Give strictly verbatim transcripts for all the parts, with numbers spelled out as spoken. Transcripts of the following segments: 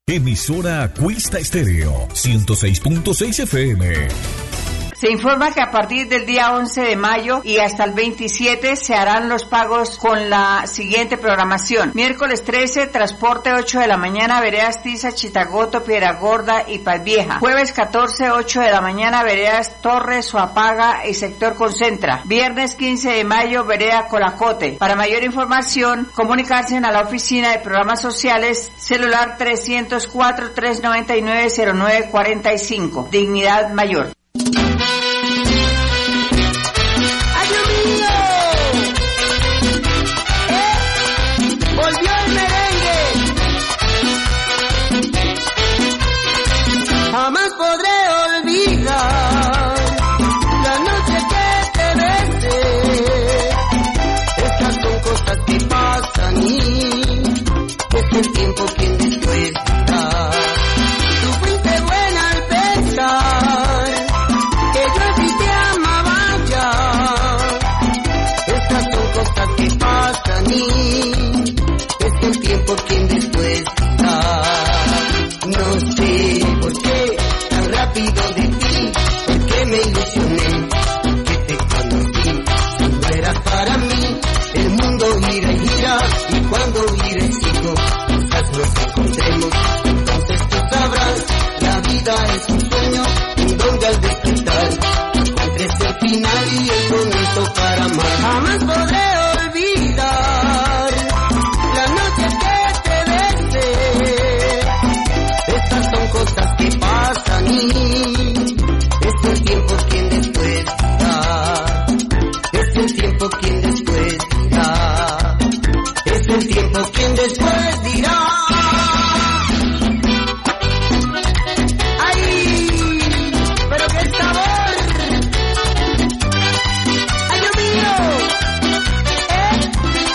Emisora Cuista Estéreo, ciento seis punto seis F M. Se informa que a partir del día once de mayo y hasta el veintisiete se harán los pagos con la siguiente programación. Miércoles trece, transporte ocho de la mañana, veredas Tiza, Chitagoto, Piedra-Gorda y Palvieja. Jueves catorce, ocho de la mañana, veredas Torres, Soapaga y sector Concentra. Viernes quince de mayo, vereda Colacote. Para mayor información, comunicarse a la oficina de programas sociales, celular trescientos cuatro, trescientos noventa y nueve, cero nueve cuarenta y cinco. Dignidad Mayor. Jamás podré olvidar la noche que te besé. Estas son cosas que pasan y es el tiempo quien después da. Tú fuiste buena al pensar que yo a ti te amaba ya. Estas son cosas que pasan y es el tiempo quien después da. No sé por qué tan rápido de ti, porque me ilusioné, que te conocí. Si no eras para mí, el mundo gira y gira, y cuando gire sigo, quizás nos encontremos. Entonces tú sabrás, la vida es un sueño, en donde al despertar encuentres el final y el comienzo para amar. Jamás podré olvidar la noche que te besé. Estas son cosas que pasan y es el tiempo quien después da. Es el tiempo quien después dirá. Es el tiempo quien después dirá. ¡Ay! ¡Pero qué sabor! ¡Ay, Dios mío! ¿Eh?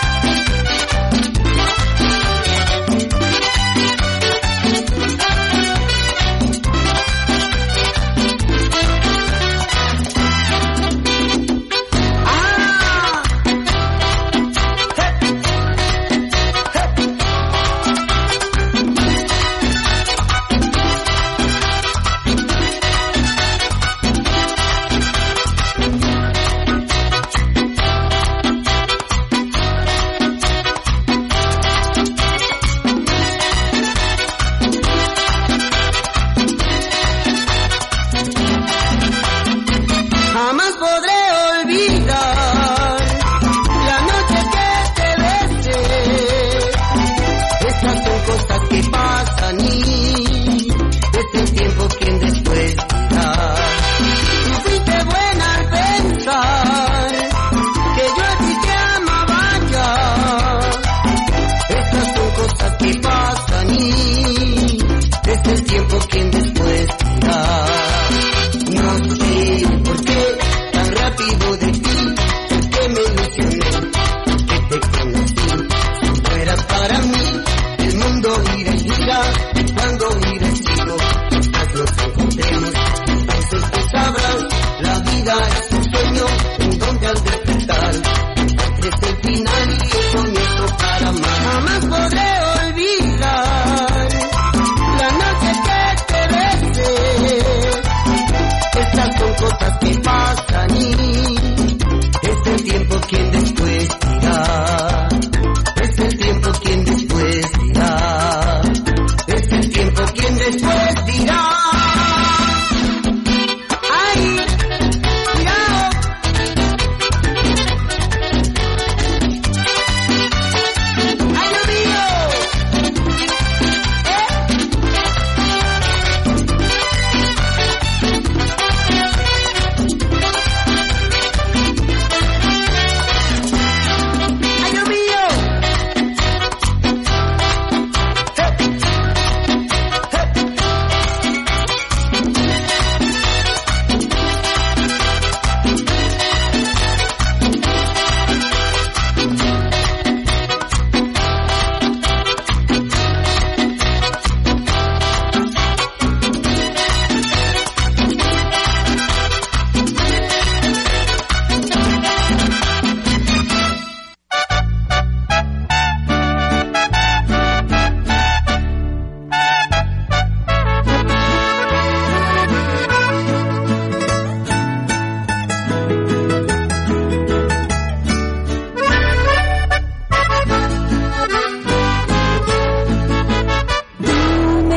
Jamás podré olvidar la noche que te besé. Estas son cosas que pasan y es el tiempo quien después dirá. Tú fuiste buena al pensar que yo a ti te amaba ya. Estas son cosas que pasan y es el tiempo quien después dirá. No sé por qué tan rápido de ti, porque me ilusioné, que te conocí. Si no eras para mí, el mundo gira y gira, y cuando gira el siglo, quizás nos encontremos. Entonces tú sabrás, la vida es un sueño, en donde al despertar encuentres el final y el comienzo para amar. Jamás podré olvidar la noche que te besé.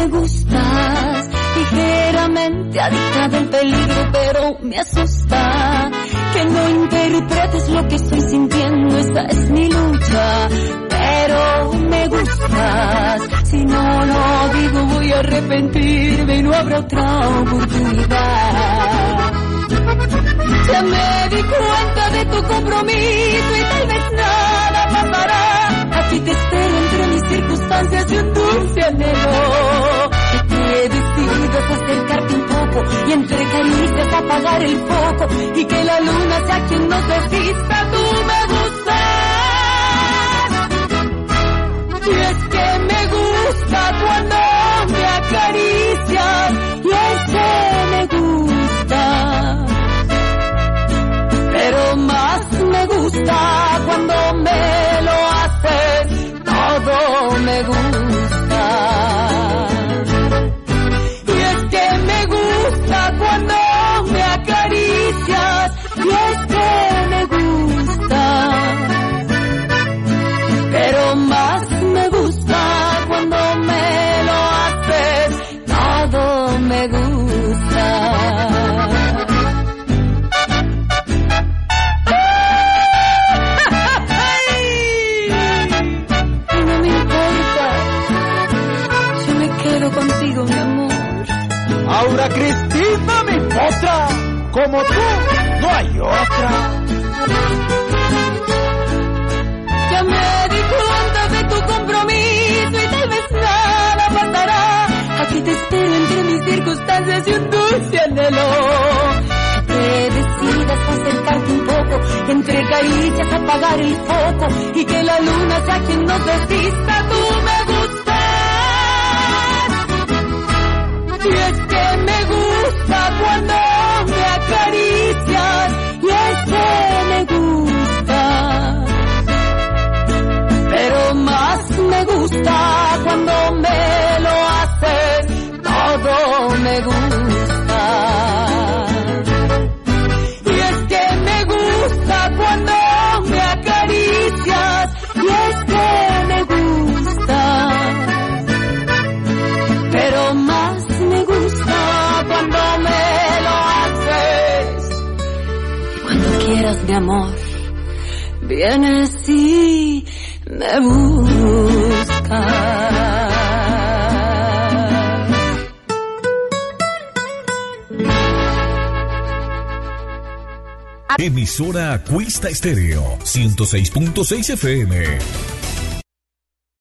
me gustas, ligeramente adicta del peligro, pero me asusta que no interpretes lo que estoy sintiendo. Esta es mi lucha, pero me gustas. Si no lo digo voy a arrepentirme y no habrá otra oportunidad. Ya me di cuenta de tu compromiso y tal vez nada pasará. Aquí te espero entre mis circunstancias y un dulce anhelo. Que te decidas acercarte un poco y entre caricias apagar el foco y que la luna sea quien nos desvista. Tú me gustas y es que me gusta cuando me acaricias y es que me gusta, pero más me gusta cuando me lo haces. Todo me gusta y es que me gusta cuando me acaricias y es que me gusta, pero más me gusta cuando me lo haces. Todo me gusta. Contigo, mi amor. Aura Cristina, mi potra, como tú no hay otra. Ya me di cuenta de tu compromiso y tal vez nada pasará. Aquí te espero entre mis circunstancias y un dulce anhelo. Que te decidas acercarte un poco, entre caricias apagar el foco y que la luna sea quien nos desvista. Tú me gustas y es que me gusta cuando me acaricias y es que me gusta, pero más me gusta cuando me lo haces. Todo me gusta y es que me gusta cuando me acaricias y es que me gusta, pero más me gusta cuando me lo haces. Y cuando quieras, mi amor, vienes y me buscas. Emisora Cuista Estéreo ciento seis punto seis F M.